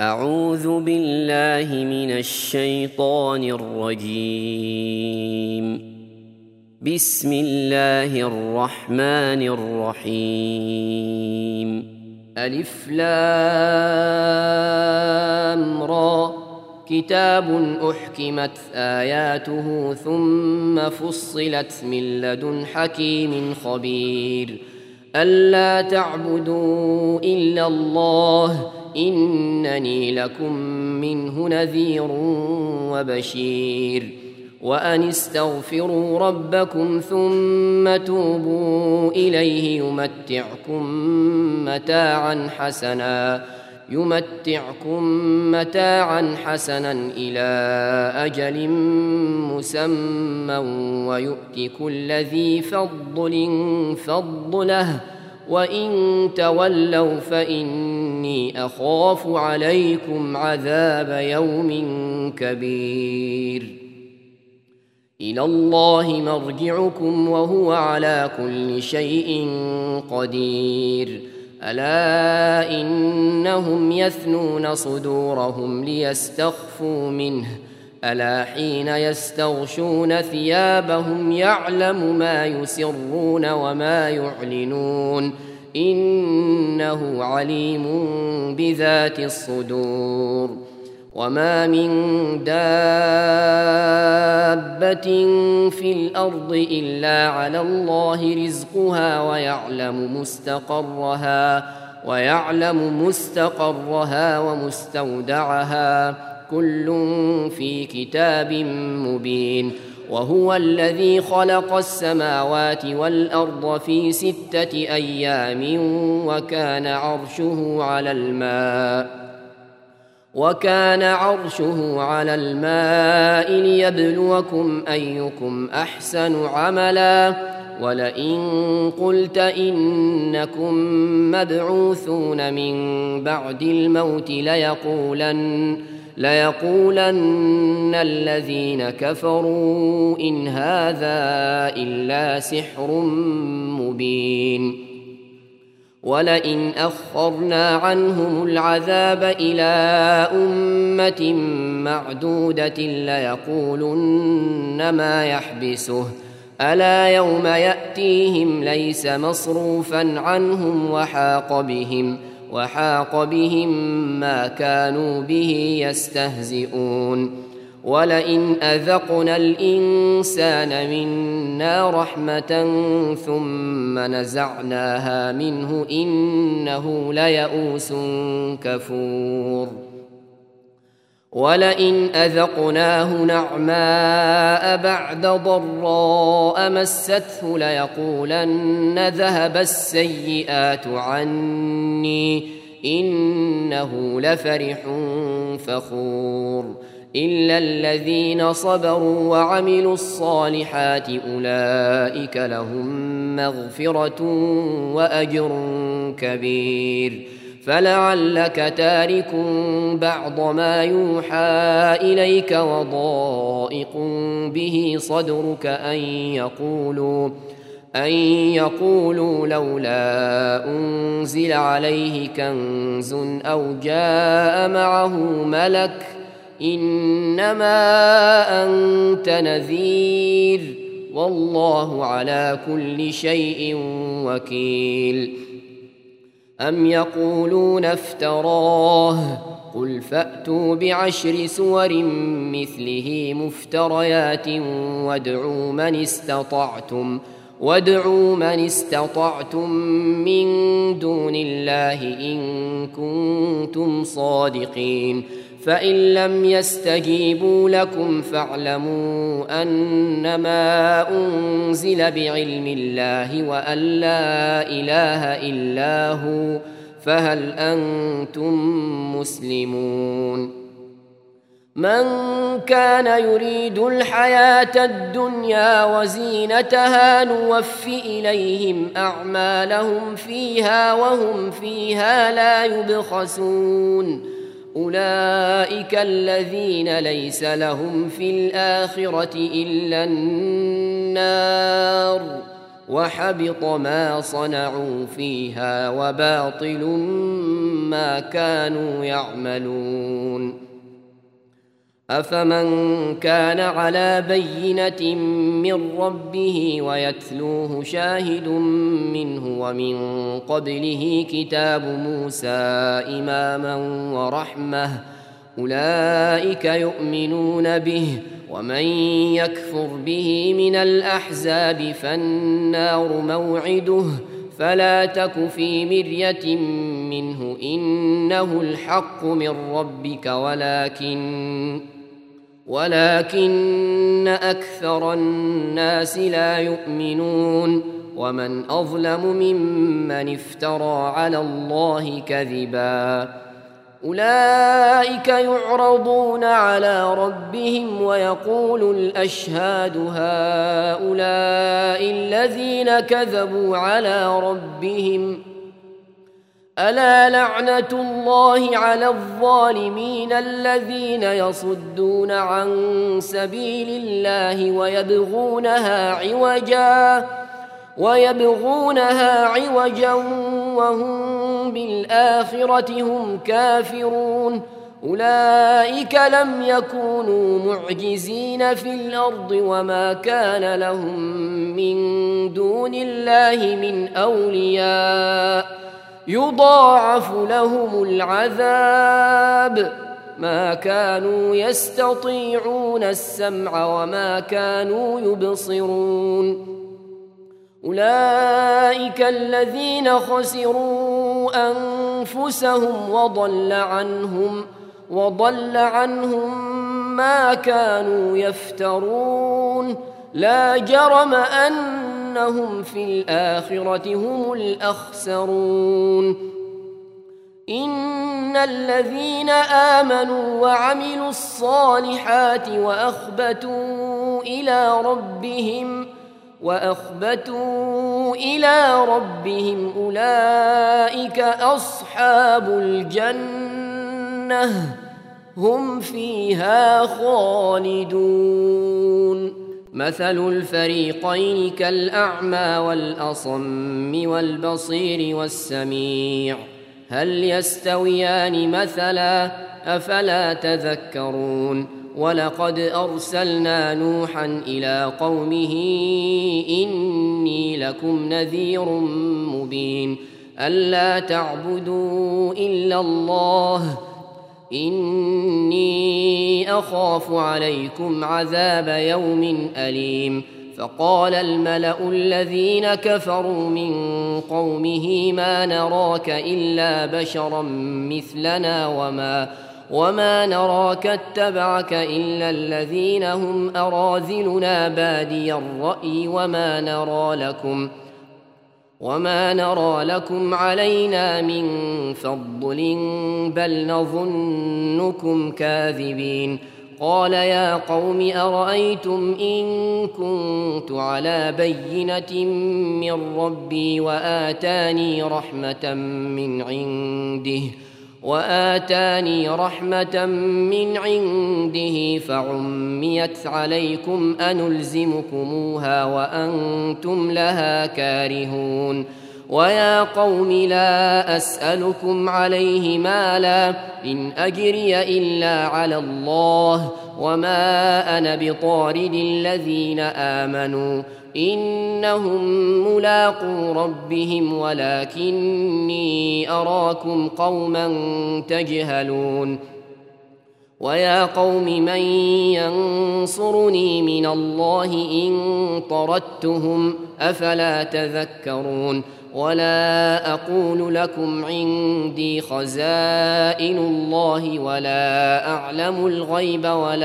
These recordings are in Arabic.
أعوذ بالله من الشيطان الرجيم. بسم الله الرحمن الرحيم. ألف لام را، كتاب أحكمت آياته ثم فصلت من لدن حكيم خبير. ألا تعبدوا إلا الله إنني لكم منه نذير وبشير. وأن استغفروا ربكم ثم توبوا إليه يمتعكم متاعا حسنا إلى أجل مسمى ويؤت كل ذي فضل فضله، وإن تولوا فإني أخاف عليكم عذاب يوم كبير. إلى الله مرجعكم وهو على كل شيء قدير. ألا إنهم يثنون صدورهم ليستخفوا منه، ألا حين يستغشون ثيابهم يعلم ما يسرون وما يعلنون إنه عليم بذات الصدور. وما من دابة في الأرض إلا على الله رزقها ويعلم مستقرها ومستودعها، كل في كتاب مبين. وهو الذي خلق السماوات والأرض في 6 أيام وكان عرشه على الماء ليبلوكم أيكم أحسن عملا. ولئن قلت إنكم مبعوثون من بعد الموت ليقولن الذين كفروا إن هذا إلا سحر مبين. ولئن أخرنا عنهم العذاب إلى أمة معدودة ليقولن ما يحبسه، ألا يوم يأتيهم ليس مصروفا عنهم وحاق بهم ما كانوا به يستهزئون. ولئن أذقنا الإنسان منا رحمة ثم نزعناها منه إنه ليئوس كفور. ولئن أذقناه نعماء بعد ضراء مسته ليقولن ذهب السيئات عني إنه لفرح فخور. إلا الذين صبروا وعملوا الصالحات أولئك لهم مغفرة وأجر كبير. فلعلك تارك بعض ما يوحى إليك وضائق به صدرك أن يقولوا لولا أنزل عليه كنز أو جاء معه ملك إنما أنت نذير والله على كل شيء وكيل. أم يقولون افتراه قل فأتوا ب10 سور مثله مفتريات وادعوا من استطعتم من دون الله إن كنتم صادقين. فإن لم يستجيبوا لكم فاعلموا أنما أنزل بعلم الله وأن لا إله إلا هو، فهل أنتم مسلمون؟ من كان يريد الحياة الدنيا وزينتها نوف إليهم أعمالهم فيها وهم فيها لا يبخسون. أولئك الذين ليس لهم في الآخرة إلا النار وحبط ما صنعوا فيها وباطل ما كانوا يعملون. أفمن كان على بينة من ربه ويتلوه شاهد منه ومن قبله كتاب موسى إماما ورحمة أولئك يؤمنون به، ومن يكفر به من الأحزاب فالنار موعده، فلا تك في مرية منه إنه الحق من ربك ولكن أكثر الناس لا يؤمنون. ومن أظلم ممن افترى على الله كذبا. أولئك يعرضون على ربهم ويقول الأشهاد هؤلاء الذين كذبوا على ربهم ألا لعنة الله على الظالمين الذين يصدون عن سبيل الله ويبغونها عوجا وهم بالآخرة هم كافرون. أولئك لم يكونوا معجزين في الأرض وما كان لهم من دون الله من أولياء يضاعف لهم العذاب ما كانوا يستطيعون السمع وما كانوا يبصرون. أولئك الذين خسروا أنفسهم وضل عنهم ما كانوا يفترون. لا جرم أنهم في الآخرة هم الأخسرون. إن الذين آمنوا وعملوا الصالحات وأخبتوا إلى ربهم أولئك أصحاب الجنة هم فيها خالدون. مثل الفريقين كالأعمى والأصم والبصير والسميع هل يستويان مثلا أفلا تذكرون. ولقد أرسلنا نوحا إلى قومه إني لكم نذير مبين ألا تعبدوا إلا الله إني أخاف عليكم عذاب يوم أليم. فقال الملأ الذين كفروا من قومه ما نراك إلا بشرا مثلنا وما نراك اتبعك إلا الذين هم أراذلنا بادي الرأي وما نرى لكم علينا من فضل بل نظنكم كاذبين. قال يا قوم أرأيتم إن كنت على بينة من ربي وآتاني رحمة من عنده فعميت عليكم أنلزمكموها وأنتم لها كارهون. ويا قوم لا أسألكم عليه مالا إن أجري إلا على الله وما أنا بطارد الذين آمنوا إنهم ملاقو ربهم ولكني أراكم قوما تجهلون. ويا قوم من ينصرني من الله إن طردتهم أفلا تذكرون. ولا أقول لكم عندي خزائن الله ولا أعلم الغيب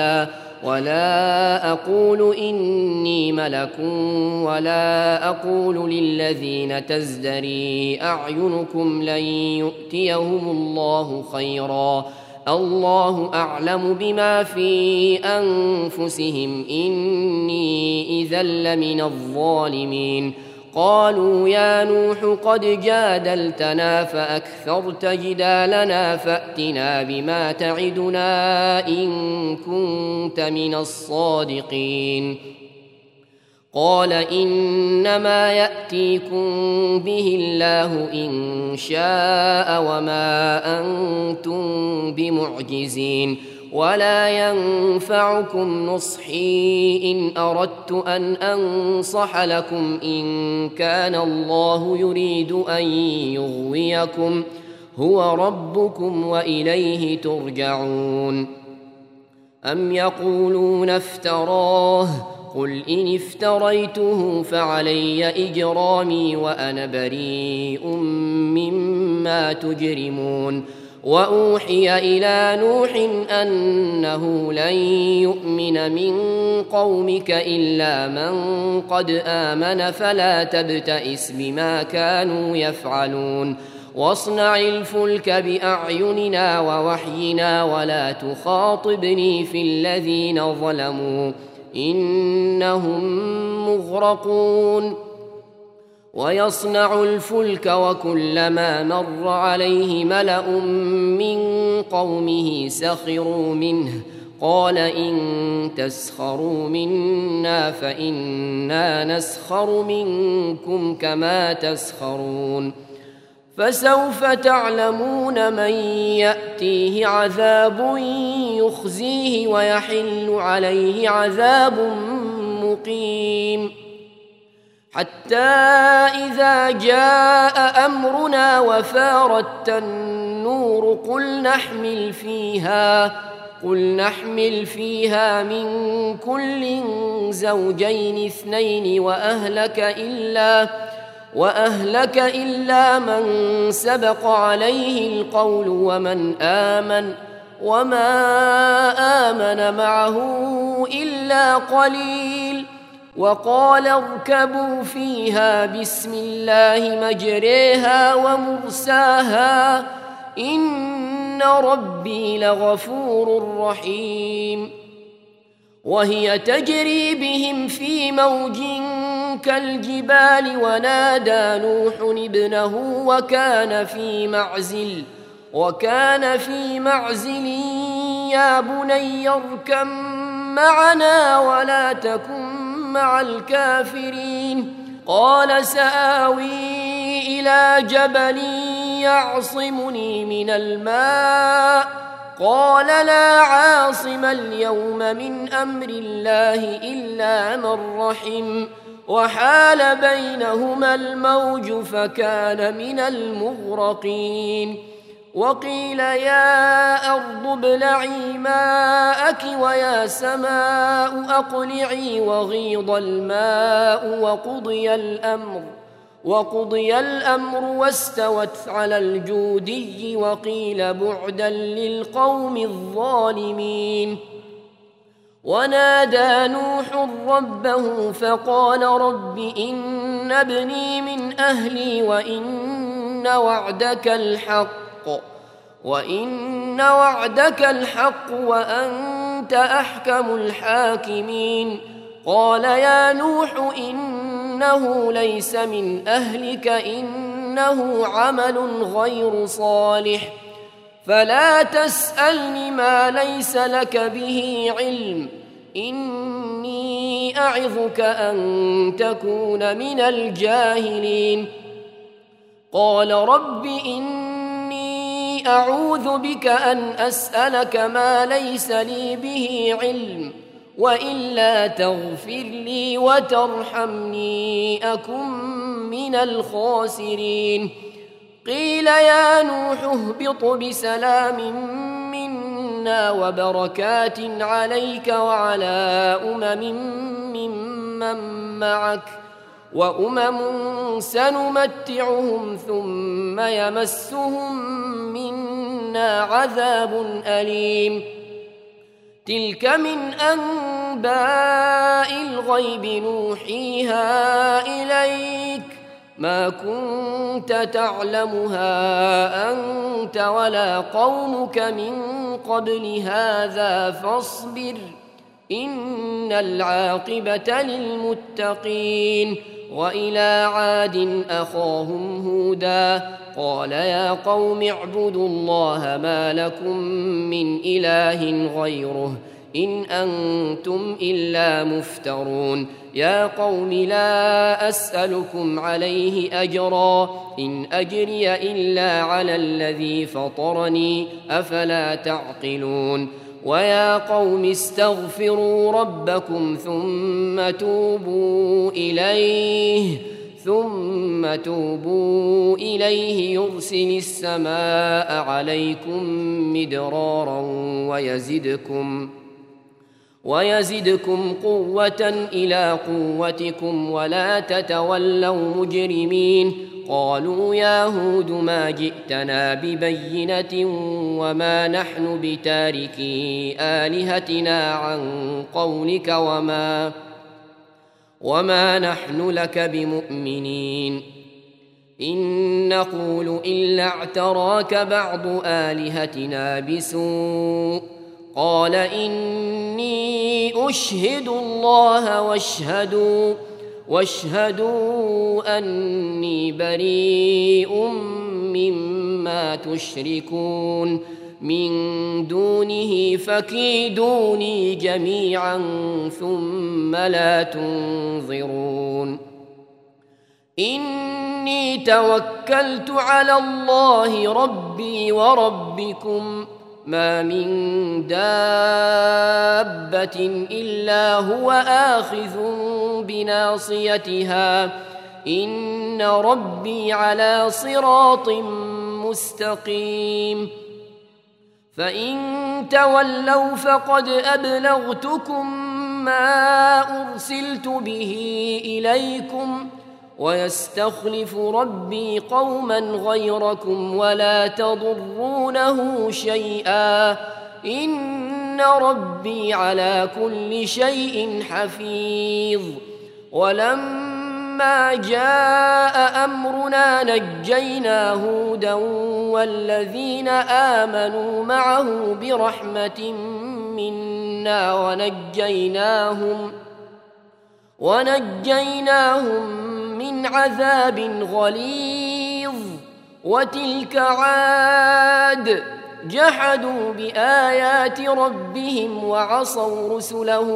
ولا أقول إني ملك ولا أقول للذين تزدري أعينكم لن يؤتيهم الله خيرا الله أعلم بما في أنفسهم إني إذا لمن الظالمين. قالوا يا نوح قد جادلتنا فأكثرت جدالنا فأتنا بما تعدنا إن كنت من الصادقين. قال إنما يأتيكم به الله إن شاء وما أنتم بمعجزين ولا ينفعكم نصحي إن أردت أن أنصح لكم إن كان الله يريد أن يغويكم هو ربكم وإليه ترجعون. أم يقولون افتراه قل إن افتريته فعلي إجرامي وأنا بريء مما تجرمون. وأوحي إلى نوح أنه لن يؤمن من قومك إلا من قد آمن فلا تبتئس بما كانوا يفعلون واصنع الفلك بأعيننا ووحينا ولا تخاطبني في الذين ظلموا إنهم مغرقون. ويصنع الفلك وكلما مر عليه ملأ من قومه سخروا منه قال إن تسخروا منا فإنا نسخر منكم كما تسخرون. فسوف تعلمون من يأتيه عذاب يخزيه ويحل عليه عذاب مقيم. حتى إذا جاء أمرنا وفارت النور قل نحمل فيها من كل زوجين اثنين وأهلك إلا من سبق عليه القول ومن آمن وما آمن معه إلا قليل. وقال اركبوا فيها بسم الله مجريها ومرساها إن ربي لغفور رحيم. وهي تجري بهم في موج كالجبال ونادى نوح ابنه وكان في معزل يا بني اركب معنا ولا تكن مع الكافرين. قال سآوي إلى جبل يعصمني من الماء قال لا عاصم اليوم من أمر الله إلا من رحم وحال بينهما الموج فكان من المغرقين. وقيل يا أرض ابلعي ماءك ويا سماء أقلعي وغيض الماء وقضي الأمر واستوت على الجودي وقيل بعدا للقوم الظالمين. ونادى نوح ربه فقال رب إن ابني من أهلي وإن وعدك الحق وأنت أحكم الحاكمين. قال يا نوح إنه ليس من أهلك إنه عمل غير صالح فلا تسألني ما ليس لك به علم إني أعظك أن تكون من الجاهلين. قال رب إني أعوذ بك أن أسألك ما ليس لي به علم وإلا تغفر لي وترحمني أكن من الخاسرين. قيل يا نوح اهبط بسلام منا وبركات عليك وعلى ممن معك وأمم سنمتعهم ثم يمسهم منا عذاب أليم. تلك من أنباء الغيب نوحيها إليك ما كنت تعلمها أنت ولا قومك من قبل هذا فاصبر إن العاقبة للمتقين. وإلى عاد أخاهم هودا قال يا قوم اعبدوا الله ما لكم من إله غيره إن أنتم إلا مفترون يا قوم لا أسألكم عليه أجرا إن أجري إلا على الذي فطرني أفلا تعقلون ويا قوم استغفروا ربكم ثم توبوا إليه يرسل السماء عليكم مدرارا ويزدكم قوة إلى قوتكم ولا تتولوا مجرمين قالوا يا هود ما جئتنا ببينة وما نحن بتاركي آلهتنا عن قولك وما نحن لك بمؤمنين إن نقول إلا اعتراك بعض آلهتنا بسوء قال إني أشهد الله واشهدوا أني بريء مما تشركون من دونه فكيدوني جميعا ثم لا تنظرون إني توكلت على الله ربي وربكم ما من دابة إلا هو آخذ بناصيتها إن ربي على صراط مستقيم فإن تولوا فقد أبلغتكم ما أرسلت به إليكم ويستخلف ربي قوما غيركم ولا تضرونه شيئا إن ربي على كل شيء حفيظ ولما جاء أمرنا نجينا هودا والذين آمنوا معه برحمة منا ونجيناهم من عذاب غليظ وتلك عاد جحدوا بآيات ربهم وعصوا رسله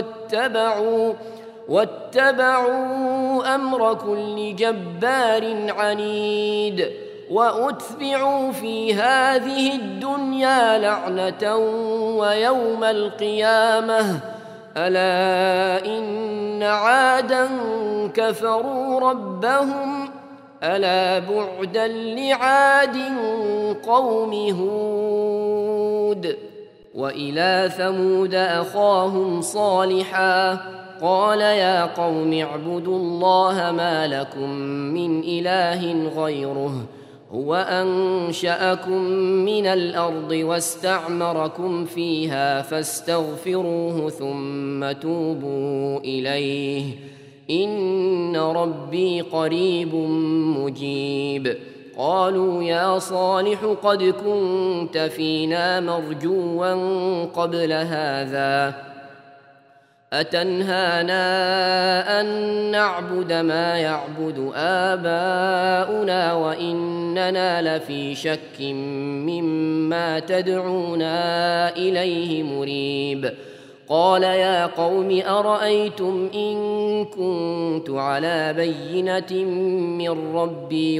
واتبعوا أمر كل جبار عنيد وأتبعوا في هذه الدنيا لعنة ويوم القيامة ألا إن عادا كفروا ربهم ألا بعدا لعاد قوم هود وإلى ثمود أخاهم صالحا قال يا قوم اعبدوا الله ما لكم من إله غيره هو أنشأكم من الأرض واستعمركم فيها فاستغفروه ثم توبوا إليه إن ربي قريب مجيب قالوا يا صالح قد كنت فينا مرجوا قبل هذا أتنهانا أن نعبد ما يعبد آباؤنا وإننا لفي شك مما تدعونا إليه مريب قال يا قوم أرأيتم إن كنت على بينة من ربي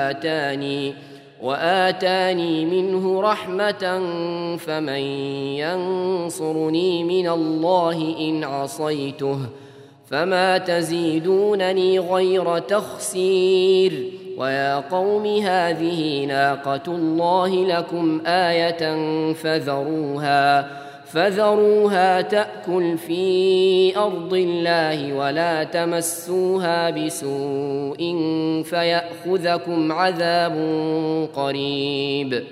وآتاني منه رحمة فمن ينصرني من الله إن عصيته فما تزيدونني غير تخسير ويا قوم هذه ناقة الله لكم آية فذروها تأكل في أرض الله ولا تمسوها بسوء فيأخذكم عذاب قريب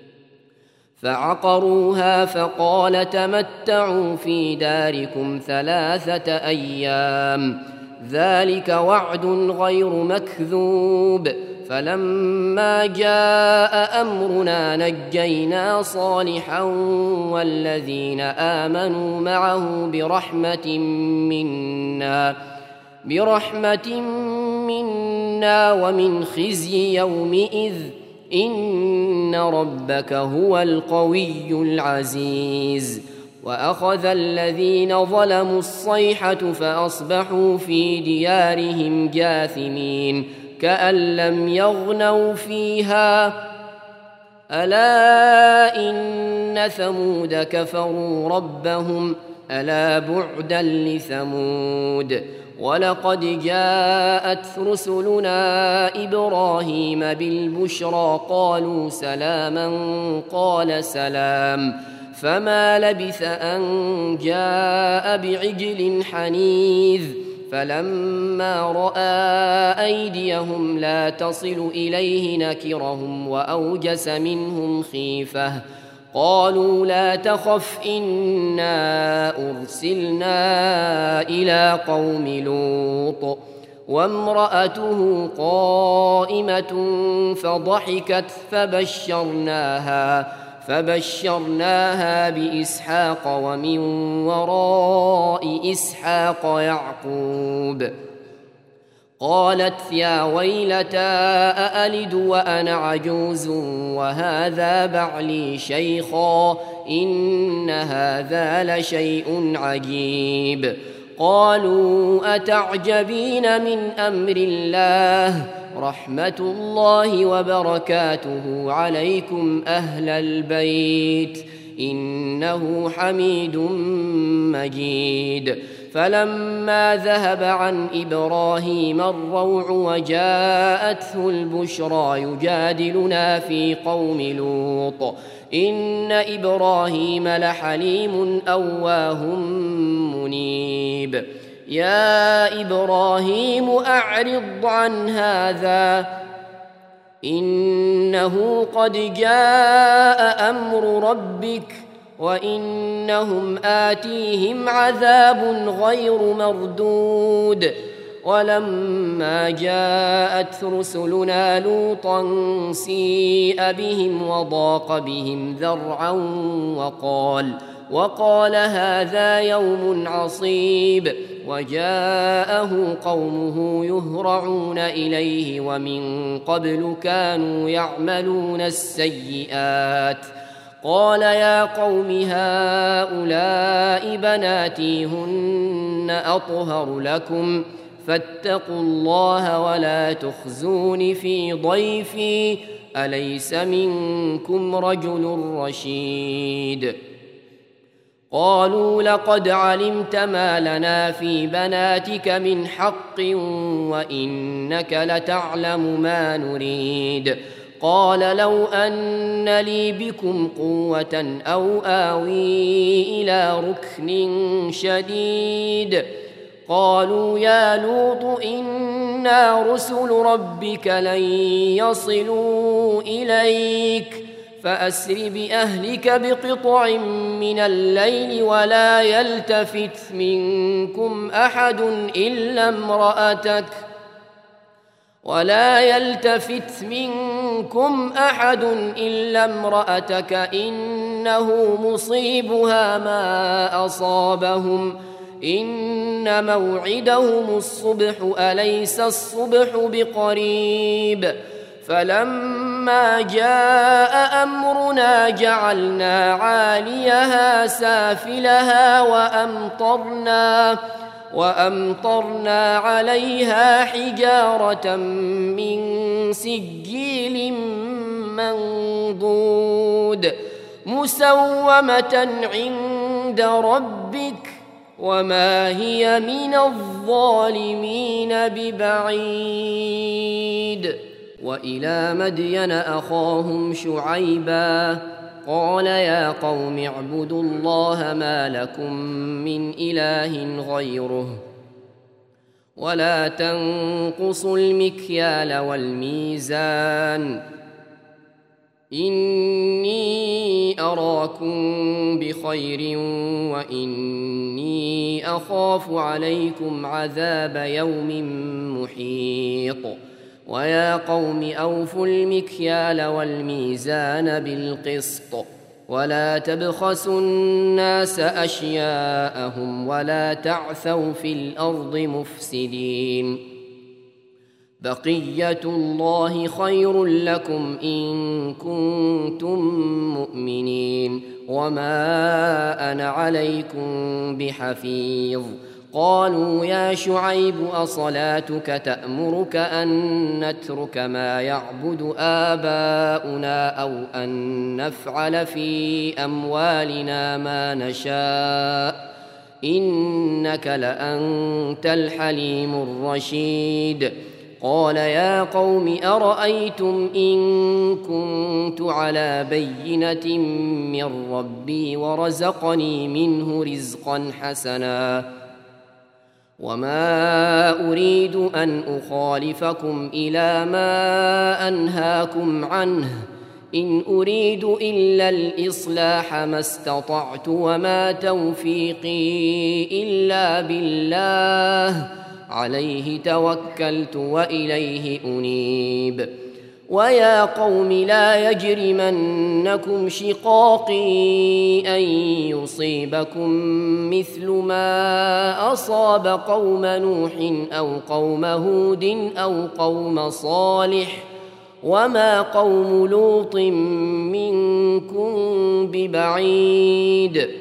فعقروها فقال تمتعوا في داركم 3 أيام ذلك وعد غير مكذوب فلما جاء أمرنا نجينا صالحا والذين آمنوا معه برحمة منا ومن خزي يومئذ إن ربك هو القوي العزيز وأخذ الذين ظلموا الصيحة فأصبحوا في ديارهم جاثمين كأن لم يغنوا فيها ألا إن ثمود كفروا ربهم ألا بعدا لثمود ولقد جاءت رسلنا إبراهيم بالبشرى قالوا سلاما قال سلام فما لبث أن جاء بعجل حنيذ فلما رأى أيديهم لا تصل إليه نكرهم وأوجس منهم خيفة قالوا لا تخف إنا أرسلنا إلى قوم لوط وامرأته قائمة فضحكت فبشرناها بإسحاق ومن وراء إسحاق يعقوب قالت يا ويلتى أألد وأنا عجوز وهذا بعلي شيخا إن هذا لشيء عجيب قالوا أتعجبين من أمر الله رحمة الله وبركاته عليكم أهل البيت إنه حميد مجيد فلما ذهب عن إبراهيم الروع وجاءته البشرى يجادلنا في قوم لوط إن إبراهيم لحليم أواه منيب يا إبراهيم أعرض عن هذا إنه قد جاء أمر ربك وإنهم آتيهم عذاب غير مردود ولما جاءت رسلنا لوطا سيء بهم وضاق بهم ذرعا وقال هذا يوم عصيب وجاءه قومه يهرعون إليه ومن قبل كانوا يعملون السيئات قال يا قوم هؤلاء بناتي هن أطهر لكم فاتقوا الله ولا تخزون في ضيفي أليس منكم رجل رشيد قالوا لقد علمت ما لنا في بناتك من حق وإنك لتعلم ما نريد قال لو أن لي بكم قوة أو آوي إلى ركن شديد قالوا يا لوط إنا رسل ربك لن يصلوا إليك فأسر بأهلك بقطع من الليل ولا يلتفت منكم أحد إلا امرأتك إنه مصيبها ما أصابهم إن موعدهم الصبح أليس الصبح بقريب فلما جاء أمرنا جعلنا عاليها سافلها وأمطرنا عليها حجارة من سجيل منضود مسومة عند ربك وما هي من الظالمين ببعيد وإلى مدين أخاهم شعيبا قال يا قوم اعبدوا الله ما لكم من إله غيره ولا تنقصوا المكيال والميزان إني أراكم بخير وإني أخاف عليكم عذاب يوم محيط ويا قوم أوفوا المكيال والميزان بالقسط ولا تبخسوا الناس أشياءهم ولا تعثوا في الأرض مفسدين بقية الله خير لكم إن كنتم مؤمنين وما أنا عليكم بحفيظ. قالوا يا شعيب أصلاتك تأمرك أن نترك ما يعبد آباؤنا أو أن نفعل في أموالنا ما نشاء إنك لأنت الحليم الرشيد. قال يا قوم أرأيتم إن كنت على بينة من ربي ورزقني منه رزقا حسنا وما أريد أن أخالفكم إلى ما أنهاكم عنه إن أريد إلا الإصلاح ما استطعت وما توفيقي إلا بالله عليه توكلت وإليه أنيب. ويا قوم لا يجرمنكم شقاقي أن يصيبكم مثل ما أصاب قوم نوح أو قوم هود أو قوم صالح وما قوم لوط منكم ببعيد.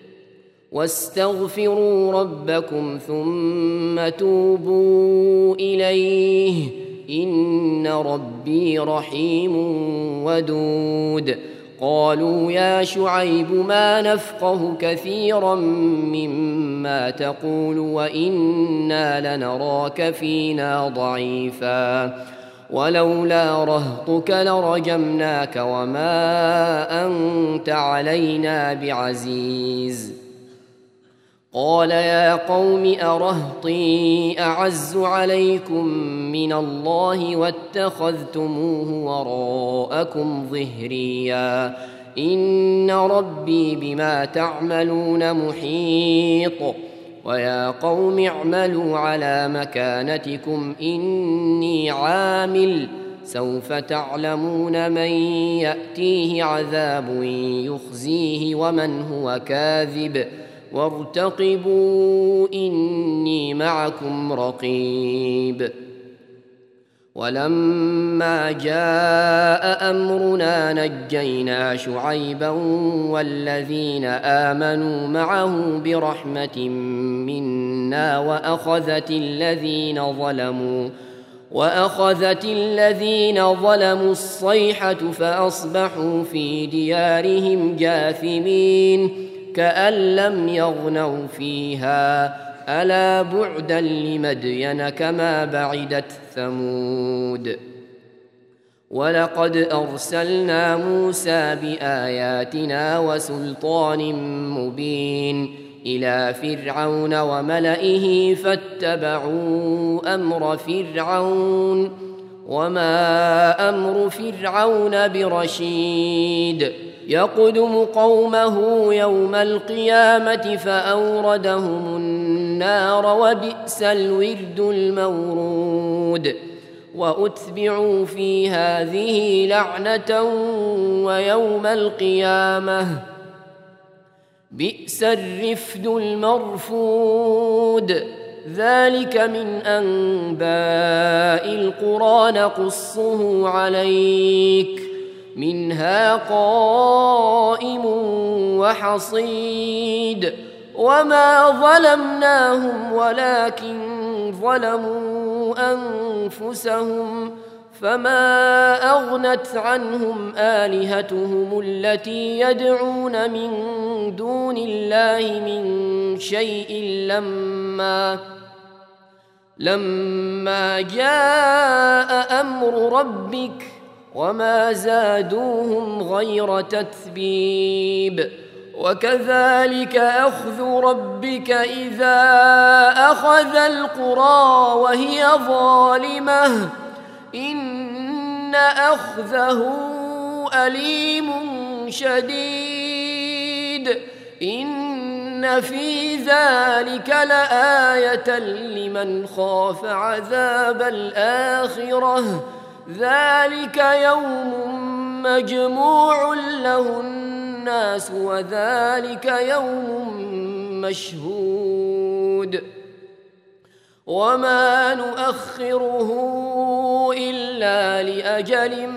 واستغفروا ربكم ثم توبوا إليه إن ربي رحيم ودود. قالوا يا شعيب ما نفقه كثيرا مما تقول وإنا لنراك فينا ضعيفا ولولا رهطك لرجمناك وما أنت علينا بعزيز. قال يا قوم أرهطي أعز عليكم من الله واتخذتموه وراءكم ظهريا إن ربي بما تعملون محيط. ويا قوم اعملوا على مكانتكم إني عامل سوف تعلمون من يأتيه عذاب يخزيه ومن هو كاذب وارتقبوا إني معكم رقيب. ولما جاء أمرنا نجينا شعيبا والذين آمنوا معه برحمة منا وأخذت الذين ظلموا الصيحة فأصبحوا في ديارهم جاثمين كأن لم يغنوا فيها ألا بعدا لمدين كما بعدت ثمود. ولقد أرسلنا موسى بآياتنا وسلطان مبين إلى فرعون وملئه فاتبعوا أمر فرعون وما أمر فرعون برشيد. يقدم قومه يوم القيامة فأوردهم النار وبئس الورد المورود. وأتبعوا في هذه لعنة ويوم القيامة بئس الرفد المرفود. ذلك من أنباء القرى نقصه عليك منها قائم وحصيد. وما ظلمناهم ولكن ظلموا أنفسهم فما أغنت عنهم آلهتهم التي يدعون من دون الله من شيء لما جاء أمر ربك وما زادوهم غير تتبيب. وكذلك أخذ ربك إذا أخذ القرى وهي ظالمة إن أخذه أليم شديد. إن في ذلك لآية لمن خاف عذاب الآخرة ذلك يوم مجموع له الناس وذلك يوم مشهود. وما نؤخره إلا لأجل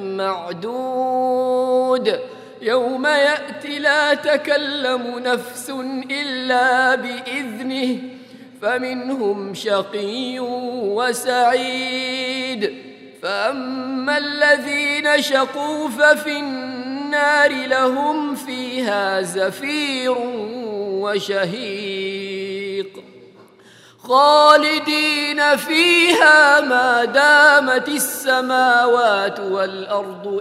معدود يوم يأتي لا تكلم نفس إلا بإذنه فمنهم شقي وسعيد فأما الذين شقوا ففي النار لهم فيها زفير وشهيق خالدين فيها ما دامت السماوات والأرض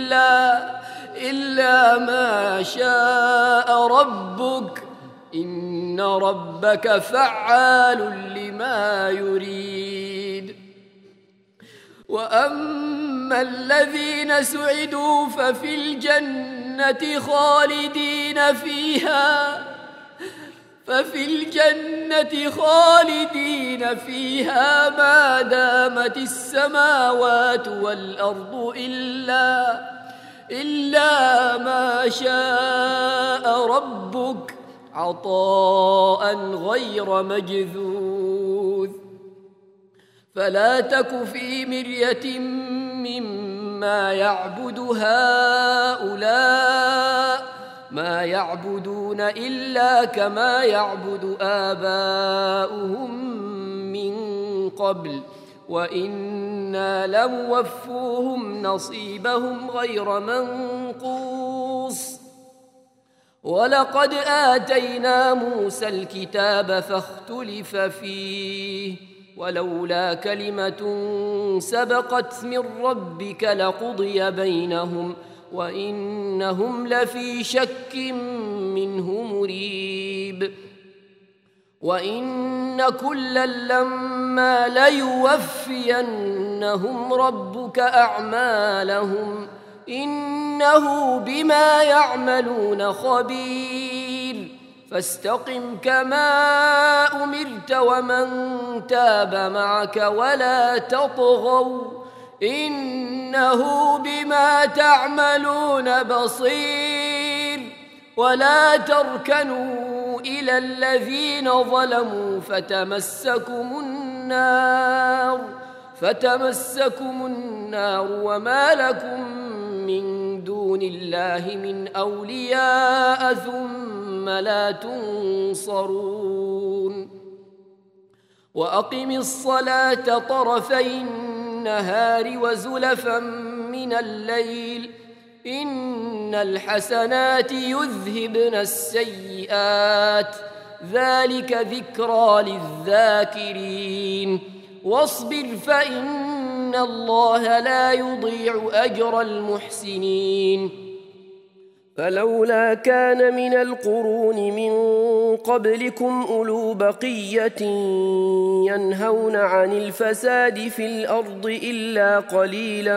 إلا ما شاء ربك إن ربك فعال لما يريد وأما الذين سعدوا ففي الجنة خالدين فيها ما دامت السماوات والأرض إلا ما شاء ربك عطاء غير مجذوذ فلا تك في مرية مما يعبد هؤلاء ما يعبدون إلا كما يعبد آباؤهم من قبل وإنا لموفوهم نصيبهم غير منقوص ولقد آتينا موسى الكتاب فاختلف فيه ولولا كلمة سبقت من ربك لقضي بينهم وإنهم لفي شك منه مريب وإن كلا لما ليوفينهم ربك أعمالهم إنه بما يعملون خبير فاستقم كما أمرت ومن تاب معك ولا تطغوا إنه بما تعملون بصير ولا تركنوا إلى الذين ظلموا فتمسكم النار وما لكم من دون الله من أولياء ثم لا تنصرون وأقم الصلاة طرفي النهار وزلفا من الليل إن الحسنات يذهبن السيئات ذلك ذكرى للذاكرين واصبر فإن الله لا يضيع أجر المحسنين فلولا كان من القرون من قبلكم أولو بقية ينهون عن الفساد في الأرض إلا قليلا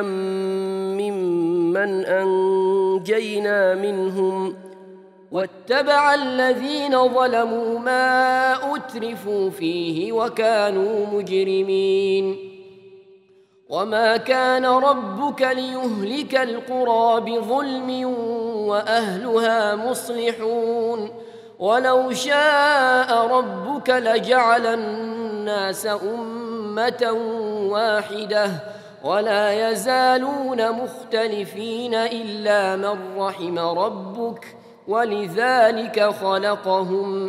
ممن أنجينا منهم واتبع الذين ظلموا ما أترفوا فيه وكانوا مجرمين وما كان ربك ليهلك القرى بظلم وأهلها مصلحون ولو شاء ربك لجعل الناس أمة واحدة ولا يزالون مختلفين إلا من رحم ربك ولذلك خلقهم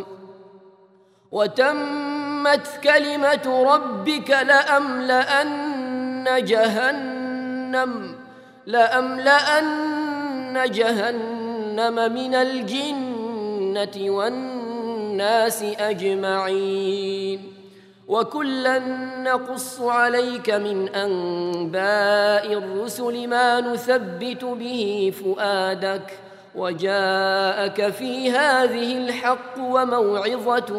وتمت كلمة ربك لأملأن جهنم من الجنة والناس أجمعين وكلا نقص عليك من أنباء الرسل ما نثبت به فؤادك وجاءك في هذه الحق وموعظة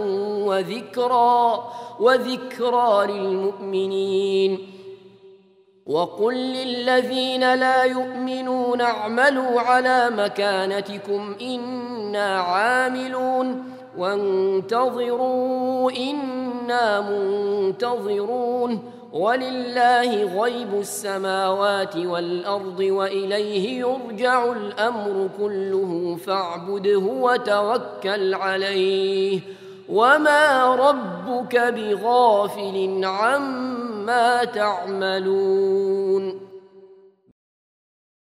وذكرى للمؤمنين وقل للذين لا يؤمنون اعملوا على مكانتكم إنا عاملون وانتظروا إنا منتظرون ولله غيب السماوات والأرض وإليه يرجع الأمر كله فاعبده وتوكل عليه وما ربك بغافل عما تعملون